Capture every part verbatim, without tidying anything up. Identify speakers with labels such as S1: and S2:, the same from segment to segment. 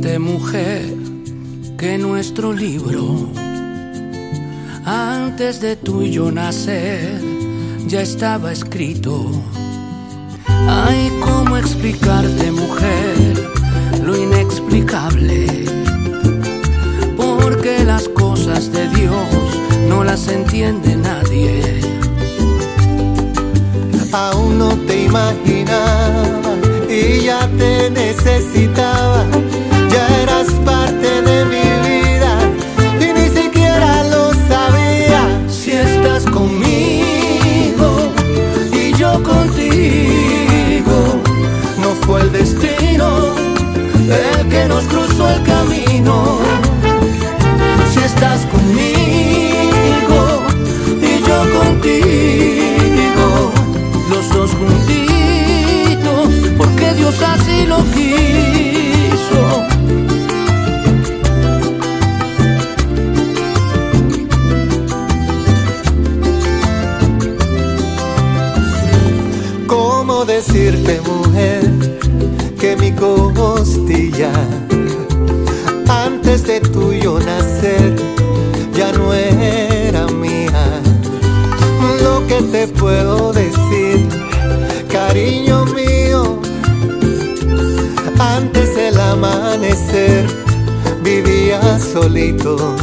S1: explicarte, mujer, que nuestro libro, antes de tú y yo nacer, ya estaba escrito. Ay, cómo explicarte, mujer, lo inexplicable, porque las cosas de Dios no las entiende nadie.
S2: Aún no te imaginaba y ya te necesitaba. Ya eras parte de mi vida y ni siquiera lo sabía.
S1: Si estás conmigo y yo contigo,
S2: no fue el destino
S1: el que nos cruzó el camino. Si estás conmigo y yo contigo, los dos juntitos, porque Dios así lo quiso.
S2: ¿Cómo decirte, mujer, que mi costilla, antes de tuyo nacer, ya no era mía? Lo que te puedo decir, cariño mío, antes del amanecer vivía solito.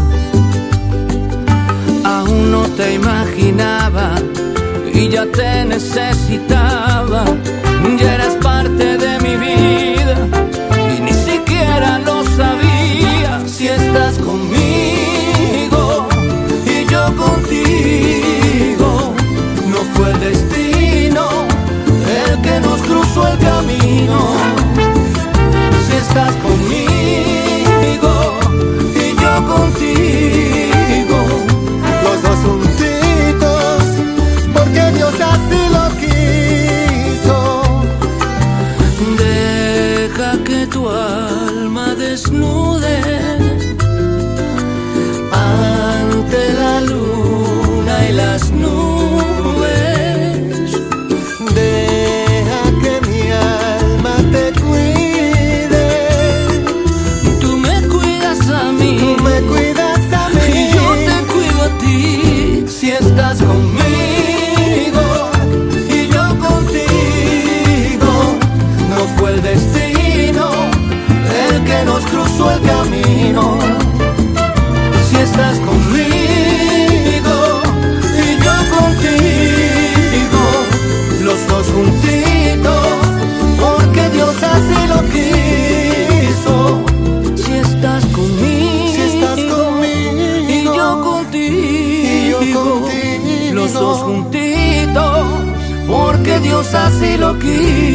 S1: Aún no te imaginaba y ya te necesitaba. Ya eras parte de mi vida y ni siquiera lo sabía. Si estás conmigo y yo contigo, no fue el destino el que nos cruzó el camino. Si estás conmigo y yo contigo,
S2: los dos juntitos, porque Dios así lo quiso.
S1: Deja que tu alma desnude ante la luna y las nubes.
S2: Deja que mi alma te cuide.
S1: Tú me cuidas a mí,
S2: Tú me cuidas a mí
S1: y yo te cuido a ti. Si estás conmigo y yo contigo, no fue el destino el que nos cruzó el camino. Si estás conmigo y yo contigo, los dos juntitos, porque Dios así lo quiso. Si estás conmigo,
S2: Si estás conmigo
S1: y yo contigo,
S2: y yo contigo,
S1: los dos juntitos, porque Dios así lo quiso.